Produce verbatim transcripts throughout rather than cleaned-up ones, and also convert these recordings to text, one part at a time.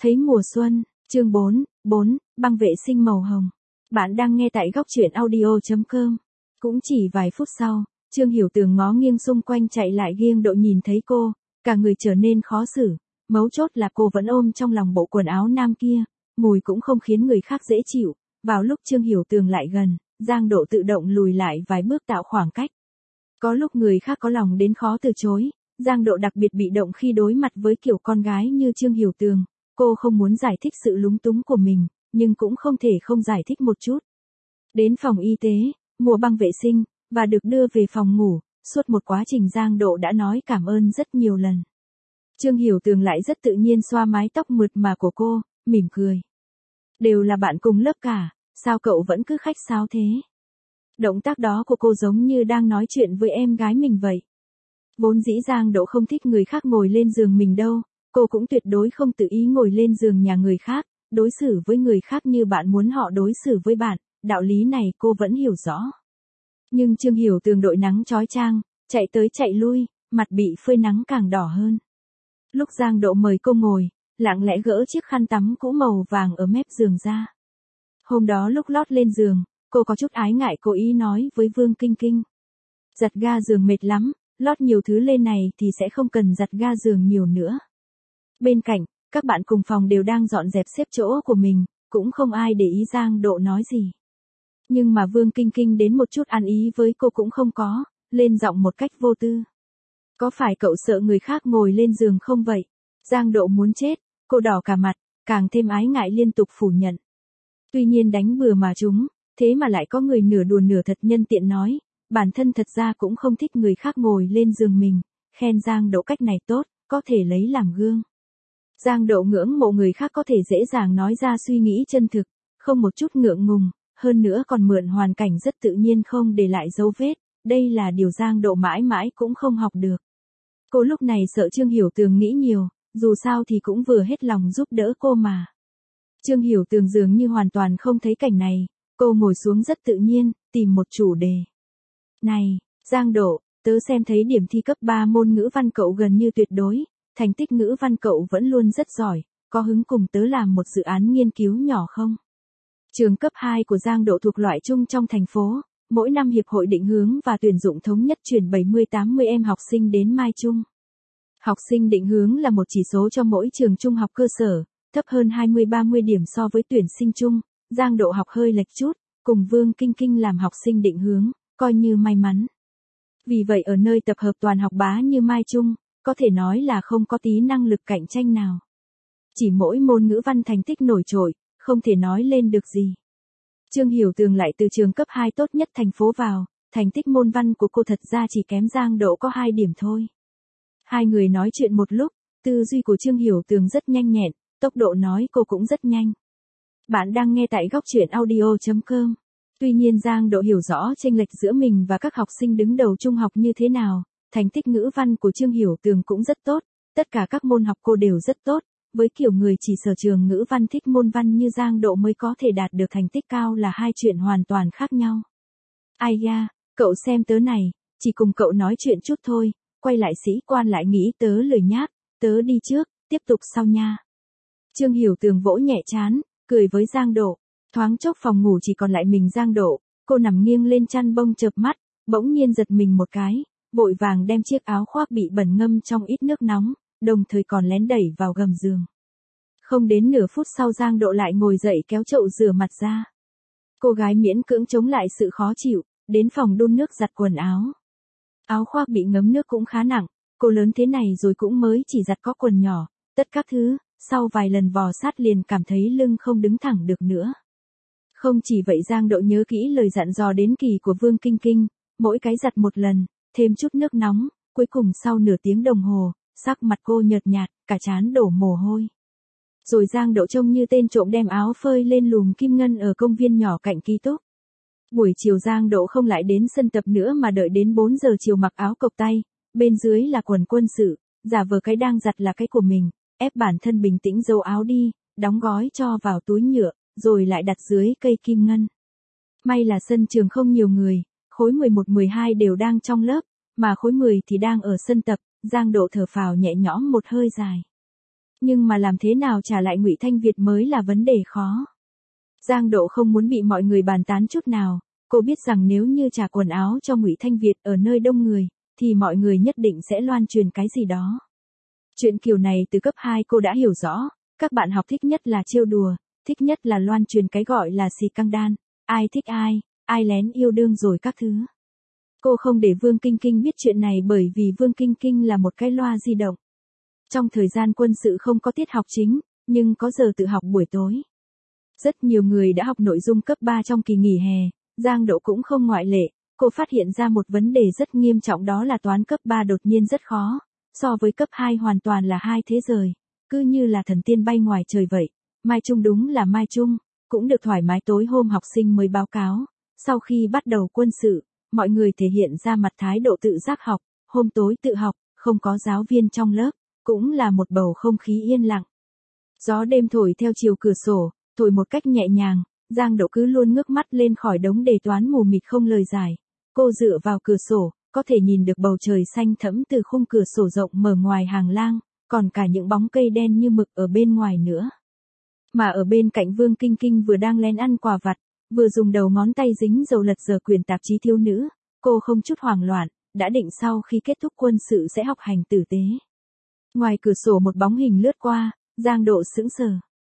Thấy mùa xuân, chương bốn, bốn, băng vệ sinh màu hồng. Bạn đang nghe tại góc truyện audio.com. Cũng chỉ vài phút sau, Trương Hiểu Tường ngó nghiêng xung quanh chạy lại nghiêng độ nhìn thấy cô, cả người trở nên khó xử, mấu chốt là cô vẫn ôm trong lòng bộ quần áo nam kia, mùi cũng không khiến người khác dễ chịu. Vào lúc Trương Hiểu Tường lại gần, Giang Độ tự động lùi lại vài bước tạo khoảng cách. Có lúc người khác có lòng đến khó từ chối, Giang Độ đặc biệt bị động khi đối mặt với kiểu con gái như Trương Hiểu Tường. Cô không muốn giải thích sự lúng túng của mình, nhưng cũng không thể không giải thích một chút. Đến phòng y tế, mua băng vệ sinh, và được đưa về phòng ngủ, suốt một quá trình Giang Độ đã nói cảm ơn rất nhiều lần. Trương Hiểu Tường lại rất tự nhiên xoa mái tóc mượt mà của cô, mỉm cười. Đều là bạn cùng lớp cả, sao cậu vẫn cứ khách sáo thế? Động tác đó của cô giống như đang nói chuyện với em gái mình vậy. Vốn dĩ Giang Độ không thích người khác ngồi lên giường mình đâu. Cô cũng tuyệt đối không tự ý ngồi lên giường nhà người khác, đối xử với người khác như bạn muốn họ đối xử với bạn, đạo lý này cô vẫn hiểu rõ. Nhưng Trương Hiểu Tường đội nắng chói chang, chạy tới chạy lui, mặt bị phơi nắng càng đỏ hơn. Lúc Giang Độ mời cô ngồi, lặng lẽ gỡ chiếc khăn tắm cũ màu vàng ở mép giường ra. Hôm đó lúc lót lên giường, cô có chút ái ngại cố ý nói với Vương Kinh Kinh. Giặt ga giường mệt lắm, lót nhiều thứ lên này thì sẽ không cần giặt ga giường nhiều nữa. Bên cạnh, các bạn cùng phòng đều đang dọn dẹp xếp chỗ của mình, cũng không ai để ý Giang Độ nói gì. Nhưng mà Vương Kinh Kinh đến một chút ăn ý với cô cũng không có, lên giọng một cách vô tư. Có phải cậu sợ người khác ngồi lên giường không vậy? Giang Độ muốn chết, cô đỏ cả mặt, càng thêm ái ngại liên tục phủ nhận. Tuy nhiên đánh bừa mà chúng, thế mà lại có người nửa đùa nửa thật nhân tiện nói, bản thân thật ra cũng không thích người khác ngồi lên giường mình, khen Giang Độ cách này tốt, có thể lấy làm gương. Giang Độ ngưỡng mộ người khác có thể dễ dàng nói ra suy nghĩ chân thực, không một chút ngượng ngùng, hơn nữa còn mượn hoàn cảnh rất tự nhiên không để lại dấu vết, đây là điều Giang Độ mãi mãi cũng không học được. Cô lúc này sợ Trương Hiểu Tường nghĩ nhiều, dù sao thì cũng vừa hết lòng giúp đỡ cô mà. Trương Hiểu Tường dường như hoàn toàn không thấy cảnh này, cô ngồi xuống rất tự nhiên, tìm một chủ đề. Này, Giang Độ, tớ xem thấy điểm thi cấp ba môn ngữ văn cậu gần như tuyệt đối. Thành tích ngữ văn cậu vẫn luôn rất giỏi, có hứng cùng tớ làm một dự án nghiên cứu nhỏ không? Trường cấp hai của Giang Độ thuộc loại chung trong thành phố, mỗi năm Hiệp hội Định hướng và Tuyển dụng thống nhất chuyển bảy mươi tám mươi em học sinh đến Mai Trung. Học sinh định hướng là một chỉ số cho mỗi trường trung học cơ sở, thấp hơn hai mươi ba mươi điểm so với tuyển sinh chung, Giang Độ học hơi lệch chút, cùng Vương Kinh Kinh làm học sinh định hướng, coi như may mắn. Vì vậy ở nơi tập hợp toàn học bá như Mai Trung, có thể nói là không có tí năng lực cạnh tranh nào. Chỉ mỗi môn ngữ văn thành tích nổi trội, không thể nói lên được gì. Trương Hiểu Tường lại từ trường cấp hai tốt nhất thành phố vào, thành tích môn văn của cô thật ra chỉ kém Giang Độ có hai điểm thôi. Hai người nói chuyện một lúc, tư duy của Trương Hiểu Tường rất nhanh nhẹn, tốc độ nói cô cũng rất nhanh. Bạn đang nghe tại góc truyện audio.com. Tuy nhiên Giang Độ hiểu rõ chênh lệch giữa mình và các học sinh đứng đầu trung học như thế nào. Thành tích ngữ văn của Trương Hiểu Tường cũng rất tốt, tất cả các môn học cô đều rất tốt, với kiểu người chỉ sở trường ngữ văn thích môn văn như Giang Độ mới có thể đạt được thành tích cao là hai chuyện hoàn toàn khác nhau. Ai da, cậu xem tớ này, chỉ cùng cậu nói chuyện chút thôi, quay lại sĩ quan lại nghĩ tớ lười nhác, tớ đi trước, tiếp tục sau nha. Trương Hiểu Tường vỗ nhẹ trán, cười với Giang Độ, thoáng chốc phòng ngủ chỉ còn lại mình Giang Độ, cô nằm nghiêng lên chăn bông chợp mắt, bỗng nhiên giật mình một cái. Vội vàng đem chiếc áo khoác bị bẩn ngâm trong ít nước nóng, đồng thời còn lén đẩy vào gầm giường. Không đến nửa phút sau Giang Độ lại ngồi dậy kéo chậu rửa mặt ra. Cô gái miễn cưỡng chống lại sự khó chịu, đến phòng đun nước giặt quần áo. Áo khoác bị ngấm nước cũng khá nặng, cô lớn thế này rồi cũng mới chỉ giặt có quần nhỏ, tất các thứ, sau vài lần vò sát liền cảm thấy lưng không đứng thẳng được nữa. Không chỉ vậy Giang Độ nhớ kỹ lời dặn dò đến kỳ của Vương Kinh Kinh, mỗi cái giặt một lần, thêm chút nước nóng, cuối cùng sau nửa tiếng đồng hồ, sắc mặt cô nhợt nhạt, cả trán đổ mồ hôi. Rồi Giang Độ trông như tên trộm đem áo phơi lên lùm kim ngân ở công viên nhỏ cạnh ký túc. Buổi chiều Giang Độ không lại đến sân tập nữa mà đợi đến bốn giờ chiều mặc áo cộc tay, bên dưới là quần quân sự, giả vờ cái đang giặt là cái của mình, ép bản thân bình tĩnh giấu áo đi, đóng gói cho vào túi nhựa, rồi lại đặt dưới cây kim ngân. May là sân trường không nhiều người. Khối mười một mười hai đều đang trong lớp, mà khối mười thì đang ở sân tập, Giang Độ thở phào nhẹ nhõm một hơi dài. Nhưng mà làm thế nào trả lại Ngụy Thanh Việt mới là vấn đề khó. Giang Độ không muốn bị mọi người bàn tán chút nào, cô biết rằng nếu như trả quần áo cho Ngụy Thanh Việt ở nơi đông người, thì mọi người nhất định sẽ loan truyền cái gì đó. Chuyện kiểu này từ cấp hai cô đã hiểu rõ, các bạn học thích nhất là trêu đùa, thích nhất là loan truyền cái gọi là xì căng đan, ai thích ai, ai lén yêu đương rồi các thứ. Cô không để Vương Kinh Kinh biết chuyện này bởi vì Vương Kinh Kinh là một cái loa di động. Trong thời gian quân sự không có tiết học chính, nhưng có giờ tự học buổi tối. Rất nhiều người đã học nội dung cấp ba trong kỳ nghỉ hè, Giang Độ cũng không ngoại lệ. Cô phát hiện ra một vấn đề rất nghiêm trọng, đó là toán cấp ba đột nhiên rất khó, so với cấp hai hoàn toàn là hai thế giới, cứ như là thần tiên bay ngoài trời vậy. Mai Trung đúng là Mai Trung, cũng được thoải mái. Tối hôm học sinh mới báo cáo, sau khi bắt đầu quân sự, mọi người thể hiện ra mặt thái độ tự giác học, hôm tối tự học, không có giáo viên trong lớp, cũng là một bầu không khí yên lặng. Gió đêm thổi theo chiều cửa sổ, thổi một cách nhẹ nhàng, Giang Độ cứ luôn ngước mắt lên khỏi đống đề toán mù mịt không lời giải. Cô dựa vào cửa sổ, có thể nhìn được bầu trời xanh thẫm từ khung cửa sổ rộng mở ngoài hành lang, còn cả những bóng cây đen như mực ở bên ngoài nữa. Mà ở bên cạnh Vương Kinh Kinh vừa đang lén ăn quà vặt, vừa dùng đầu ngón tay dính dầu lật dở quyển tạp chí thiếu nữ, cô không chút hoảng loạn, đã định sau khi kết thúc quân sự sẽ học hành tử tế. Ngoài cửa sổ một bóng hình lướt qua, Giang Độ sững sờ.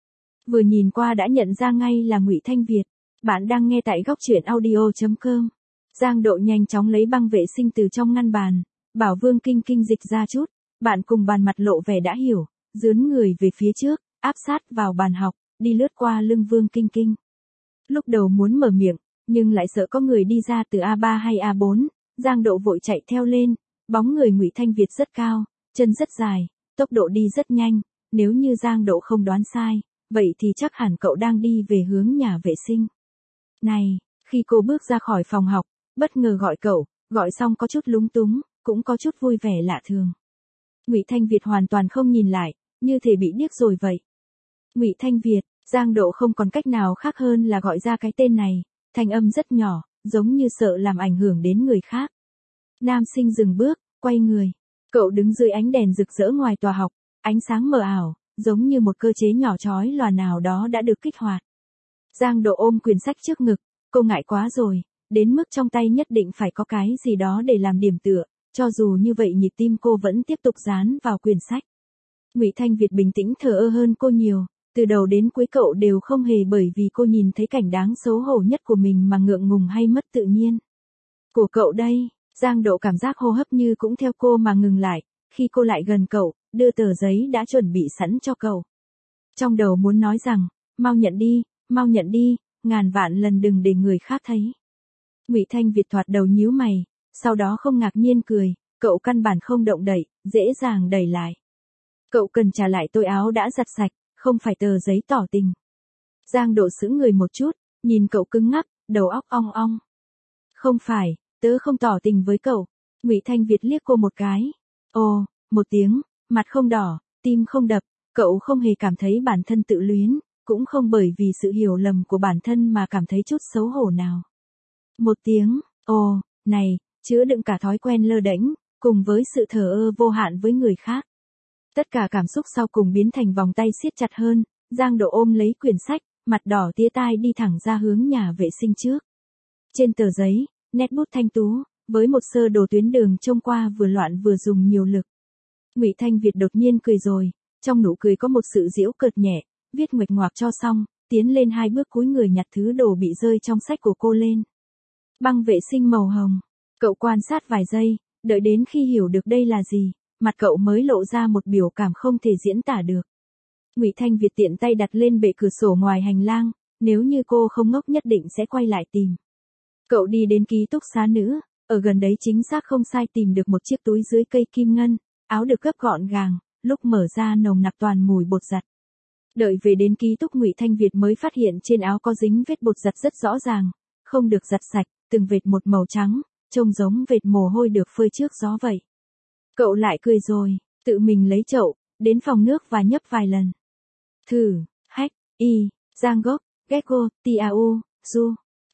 Vừa nhìn qua đã nhận ra ngay là Ngụy Thanh Việt. Bạn đang nghe tại góc truyện audio chấm com. Giang Độ nhanh chóng lấy băng vệ sinh từ trong ngăn bàn, bảo Vương Kinh Kinh dịch ra chút. Bạn cùng bàn mặt lộ vẻ đã hiểu, dướn người về phía trước, áp sát vào bàn học, đi lướt qua lưng Vương Kinh Kinh. Lúc đầu muốn mở miệng, nhưng lại sợ có người đi ra từ A ba hay A bốn, Giang Độ vội chạy theo lên. Bóng người Ngụy Thanh Việt rất cao, chân rất dài, tốc độ đi rất nhanh, nếu như Giang Độ không đoán sai, vậy thì chắc hẳn cậu đang đi về hướng nhà vệ sinh. Này, khi cô bước ra khỏi phòng học, bất ngờ gọi cậu, gọi xong có chút lúng túng, cũng có chút vui vẻ lạ thường. Ngụy Thanh Việt hoàn toàn không nhìn lại, như thể bị điếc rồi vậy. Ngụy Thanh Việt, Giang Độ không còn cách nào khác hơn là gọi ra cái tên này, thanh âm rất nhỏ, giống như sợ làm ảnh hưởng đến người khác. Nam sinh dừng bước, quay người. Cậu đứng dưới ánh đèn rực rỡ ngoài tòa học, ánh sáng mờ ảo, giống như một cơ chế nhỏ chói lòa nào đó đã được kích hoạt. Giang Độ ôm quyển sách trước ngực, cô ngại quá rồi, đến mức trong tay nhất định phải có cái gì đó để làm điểm tựa, cho dù như vậy nhịp tim cô vẫn tiếp tục dán vào quyển sách. Ngụy Thanh Việt bình tĩnh thờ ơ hơn cô nhiều, từ đầu đến cuối cậu đều không hề bởi vì cô nhìn thấy cảnh đáng xấu hổ nhất của mình mà ngượng ngùng hay mất tự nhiên. Của cậu đây, Giang Độ cảm giác hô hấp như cũng theo cô mà ngừng lại, khi cô lại gần cậu, đưa tờ giấy đã chuẩn bị sẵn cho cậu. Trong đầu muốn nói rằng, mau nhận đi, mau nhận đi, ngàn vạn lần đừng để người khác thấy. Ngụy Thanh Việt thoạt đầu nhíu mày, sau đó không ngạc nhiên cười, cậu căn bản không động đậy, dễ dàng đẩy lại. Cậu cần trả lại tôi áo đã giặt sạch, không phải tờ giấy tỏ tình. Giang Độ sững người một chút, nhìn cậu cứng ngắc, đầu óc ong ong. Không phải, tớ không tỏ tình với cậu. Ngụy Thanh Việt liếc cô một cái. Ồ, một tiếng, mặt không đỏ, tim không đập, cậu không hề cảm thấy bản thân tự luyến, cũng không bởi vì sự hiểu lầm của bản thân mà cảm thấy chút xấu hổ nào. Một tiếng, ồ, này, chứa đựng cả thói quen lơ đễnh, cùng với sự thờ ơ vô hạn với người khác. Tất cả cảm xúc sau cùng biến thành vòng tay siết chặt hơn, Giang Độ ôm lấy quyển sách, mặt đỏ tía tai đi thẳng ra hướng nhà vệ sinh trước. Trên tờ giấy, nét bút thanh tú, với một sơ đồ tuyến đường trông qua vừa loạn vừa dùng nhiều lực. Ngụy Thanh Việt đột nhiên cười rồi, trong nụ cười có một sự giễu cợt nhẹ, viết nguệch ngoạc cho xong, tiến lên hai bước cúi người nhặt thứ đồ bị rơi trong sách của cô lên. Băng vệ sinh màu hồng. Cậu quan sát vài giây, đợi đến khi hiểu được đây là gì, mặt cậu mới lộ ra một biểu cảm không thể diễn tả được. Ngụy Thanh Việt tiện tay đặt lên bệ cửa sổ ngoài hành lang, nếu như cô không ngốc nhất định sẽ quay lại tìm. Cậu đi đến ký túc xá nữ, ở gần đấy chính xác không sai tìm được một chiếc túi dưới cây kim ngân, áo được gấp gọn gàng, lúc mở ra nồng nặc toàn mùi bột giặt. Đợi về đến ký túc Ngụy Thanh Việt mới phát hiện trên áo có dính vết bột giặt rất rõ ràng, không được giặt sạch, từng vệt một màu trắng, trông giống vệt mồ hôi được phơi trước gió vậy. Cậu lại cười rồi, tự mình lấy chậu, đến phòng nước và nhấp vài lần. Thử, hack, y, giang gốc, gecko, tiao, du,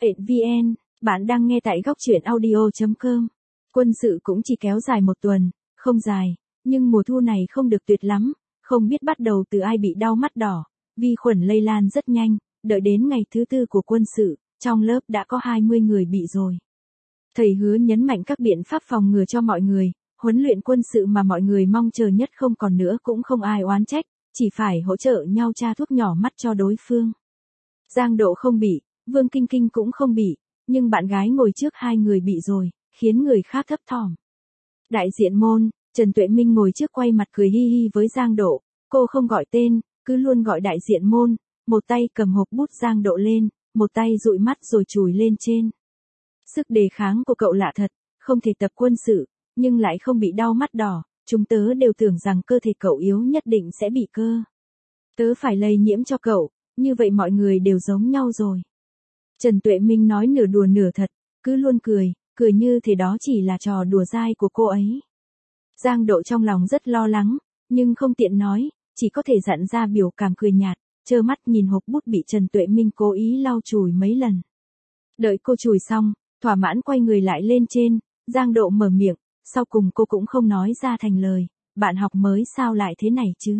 vn, bạn đang nghe tại góc truyện audio chấm com. Quân sự cũng chỉ kéo dài một tuần, không dài, nhưng mùa thu này không được tuyệt lắm, Không biết bắt đầu từ ai bị đau mắt đỏ, vi khuẩn lây lan rất nhanh, đợi đến ngày thứ tư của quân sự, trong lớp đã có hai mươi người bị rồi. Thầy Hứa nhấn mạnh các biện pháp phòng ngừa cho mọi người, huấn luyện quân sự mà mọi người mong chờ nhất không còn nữa cũng không ai oán trách, chỉ phải hỗ trợ nhau tra thuốc nhỏ mắt cho đối phương. Giang Độ không bị, Vương Kinh Kinh cũng không bị, nhưng bạn gái ngồi trước hai người bị rồi, khiến người khác thấp thỏm. Đại diện môn, Trần Tuệ Minh ngồi trước quay mặt cười hi hi với Giang Độ, cô không gọi tên, cứ luôn gọi đại diện môn, một tay cầm hộp bút Giang Độ lên, một tay dụi mắt rồi chùi lên trên. Sức đề kháng của cậu lạ thật, không thể tập quân sự, nhưng lại không bị đau mắt đỏ, chúng tớ đều tưởng rằng cơ thể cậu yếu nhất định sẽ bị cơ. Tớ phải lây nhiễm cho cậu, như vậy mọi người đều giống nhau rồi. Trần Tuệ Minh nói nửa đùa nửa thật, cứ luôn cười, cười như thế đó chỉ là trò đùa dai của cô ấy. Giang Độ trong lòng rất lo lắng, nhưng không tiện nói, chỉ có thể dặn ra biểu cảm cười nhạt, trơ mắt nhìn hộp bút bị Trần Tuệ Minh cố ý lau chùi mấy lần. Đợi cô chùi xong, thỏa mãn quay người lại lên trên, Giang Độ mở miệng, sau cùng cô cũng không nói ra thành lời, bạn học mới sao lại thế này chứ?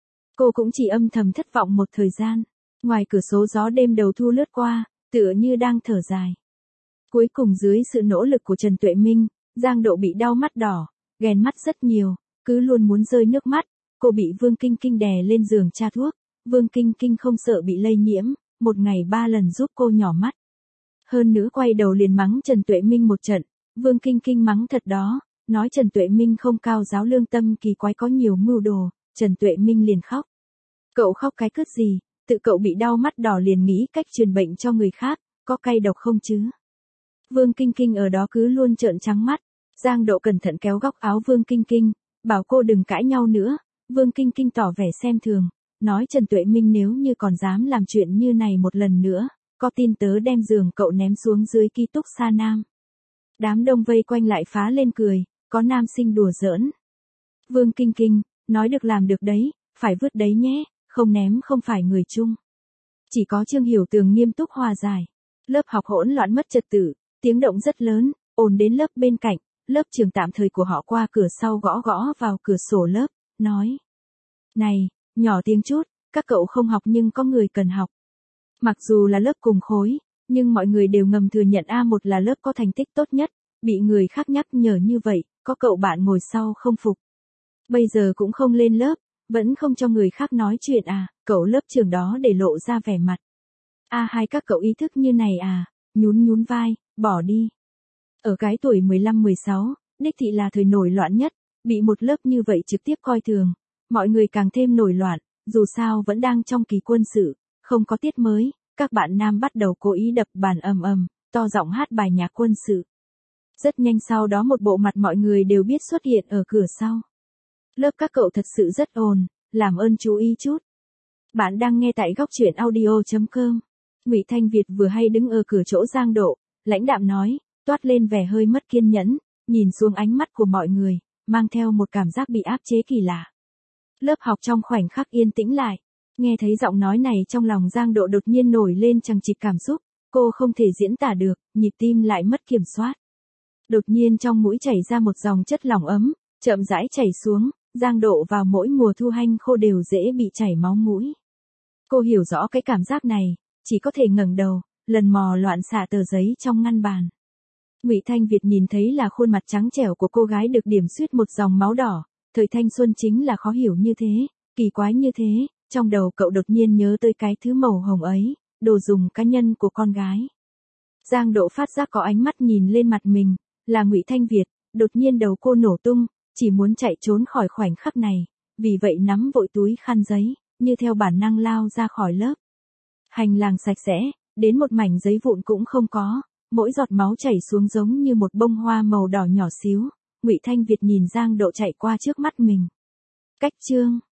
Cô cũng chỉ âm thầm thất vọng một thời gian, ngoài cửa sổ gió đêm đầu thu lướt qua, tựa như đang thở dài. Cuối cùng dưới sự nỗ lực của Trần Tuệ Minh, Giang Độ bị đau mắt đỏ, ghen mắt rất nhiều, cứ luôn muốn rơi nước mắt, cô bị Vương Kinh Kinh đè lên giường tra thuốc, Vương Kinh Kinh không sợ bị lây nhiễm, một ngày ba lần giúp cô nhỏ mắt. Hơn nữa quay đầu liền mắng Trần Tuệ Minh một trận, Vương Kinh Kinh mắng thật đó, nói Trần Tuệ Minh không cao giáo lương tâm kỳ quái có nhiều mưu đồ, Trần Tuệ Minh liền khóc. Cậu khóc cái cứt gì, tự cậu bị đau mắt đỏ liền nghĩ cách truyền bệnh cho người khác, có cay độc không chứ? Vương Kinh Kinh ở đó cứ luôn trợn trắng mắt, Giang Độ cẩn thận kéo góc áo Vương Kinh Kinh, bảo cô đừng cãi nhau nữa, Vương Kinh Kinh tỏ vẻ xem thường, nói Trần Tuệ Minh nếu như còn dám làm chuyện như này một lần nữa, có tin tớ đem giường cậu ném xuống dưới ký túc xa nam. Đám đông vây quanh lại phá lên cười, có nam sinh đùa giỡn. Vương Kinh Kinh, nói được làm được đấy, phải vứt đấy nhé, không ném không phải người chung. Chỉ có Trương Hiểu Tường nghiêm túc hòa giải. Lớp học hỗn loạn mất trật tự, tiếng động rất lớn, ồn đến lớp bên cạnh, lớp trường tạm thời của họ qua cửa sau gõ gõ vào cửa sổ lớp, nói. Này, nhỏ tiếng chút, các cậu không học nhưng có người cần học. Mặc dù là lớp cùng khối, nhưng mọi người đều ngầm thừa nhận A một là lớp có thành tích tốt nhất, bị người khác nhắc nhở như vậy, có cậu bạn ngồi sau không phục. Bây giờ cũng không lên lớp, vẫn không cho người khác nói chuyện à, cậu lớp trường đó để lộ ra vẻ mặt. A hai các cậu ý thức như này à, nhún nhún vai, bỏ đi. Ở cái tuổi mười lăm mười sáu, đích thị là thời nổi loạn nhất, bị một lớp như vậy trực tiếp coi thường, mọi người càng thêm nổi loạn, dù sao vẫn đang trong kỳ quân sự, không có tiết mới, các bạn nam bắt đầu cố ý đập bàn ầm ầm, to giọng hát bài nhạc quân sự. Rất nhanh sau đó một bộ mặt mọi người đều biết xuất hiện ở cửa sau. Lớp các cậu thật sự rất ồn, làm ơn chú ý chút. Bạn đang nghe tại góc truyện audio chấm com. Ngụy Thanh Việt vừa hay đứng ở cửa chỗ Giang Độ, lãnh đạm nói, toát lên vẻ hơi mất kiên nhẫn, nhìn xuống ánh mắt của mọi người, mang theo một cảm giác bị áp chế kỳ lạ. Lớp học trong khoảnh khắc yên tĩnh lại, nghe thấy giọng nói này trong lòng Giang Độ đột nhiên nổi lên chằng chịt cảm xúc, cô không thể diễn tả được, nhịp tim lại mất kiểm soát. Đột nhiên trong mũi chảy ra một dòng chất lỏng ấm, chậm rãi chảy xuống, Giang Độ vào mỗi mùa thu hanh khô đều dễ bị chảy máu mũi. Cô hiểu rõ cái cảm giác này, chỉ có thể ngẩng đầu, lần mò loạn xạ tờ giấy trong ngăn bàn. Ngụy Thanh Việt nhìn thấy là khuôn mặt trắng trẻo của cô gái được điểm suýt một dòng máu đỏ, thời thanh xuân chính là khó hiểu như thế, kỳ quái như thế, trong đầu cậu đột nhiên nhớ tới cái thứ màu hồng ấy, đồ dùng cá nhân của con gái. Giang Độ phát giác có ánh mắt nhìn lên mặt mình, là Ngụy Thanh Việt, đột nhiên đầu cô nổ tung, chỉ muốn chạy trốn khỏi khoảnh khắc này, vì vậy nắm vội túi khăn giấy, như theo bản năng lao ra khỏi lớp. Hành lang sạch sẽ, đến một mảnh giấy vụn cũng không có, mỗi giọt máu chảy xuống giống như một bông hoa màu đỏ nhỏ xíu. Ngụy Thanh Việt nhìn Giang Độ chạy qua trước mắt mình. Cách chương